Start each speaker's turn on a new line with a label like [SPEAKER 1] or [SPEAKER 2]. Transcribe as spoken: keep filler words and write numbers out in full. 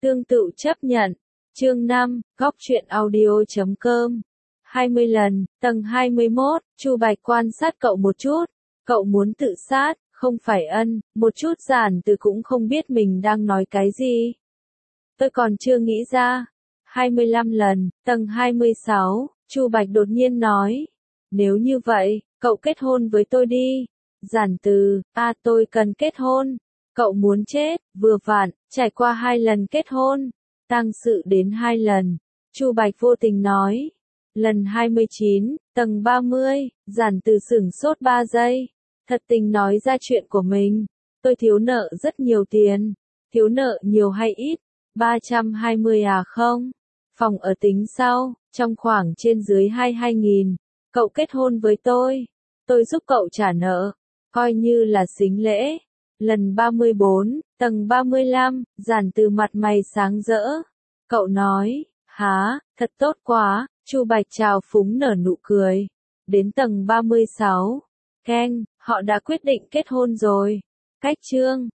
[SPEAKER 1] Tương tự chấp nhận. Chương năm, góc truyện audio chấm com. hai mươi lần, tầng hai mươi mốt, Chu Bạch quan sát cậu một chút. Cậu muốn tự sát, không phải ân, một chút giản từ cũng không biết mình đang nói cái gì. Tôi còn chưa nghĩ ra. hai mươi lăm lần, tầng hai mươi sáu, Chu Bạch đột nhiên nói. Nếu như vậy, cậu kết hôn với tôi đi. Giản từ, a tôi cần kết hôn. Cậu muốn chết, vừa vặn, trải qua hai lần kết hôn. Tang sự đến hai lần. Chu Bạch vô tình nói. Lần hai mươi chín, tầng ba mươi, giản từ sửng sốt ba giây. Thật tình nói ra chuyện của mình. Tôi thiếu nợ rất nhiều tiền. Thiếu nợ nhiều hay ít? ba trăm hai mươi à không? Phòng ở tính sau, trong khoảng trên dưới hai mươi hai nghìn. Cậu kết hôn với tôi. Tôi giúp cậu trả nợ. Coi như là sính lễ. Lần ba mươi bốn, tầng ba mươi lăm, giản từ mặt mày sáng rỡ. Cậu nói, há, thật tốt quá. Chu Bạch chào phúng nở nụ cười. Đến tầng ba mươi sáu. Keng, họ đã quyết định kết hôn rồi. Cách chương.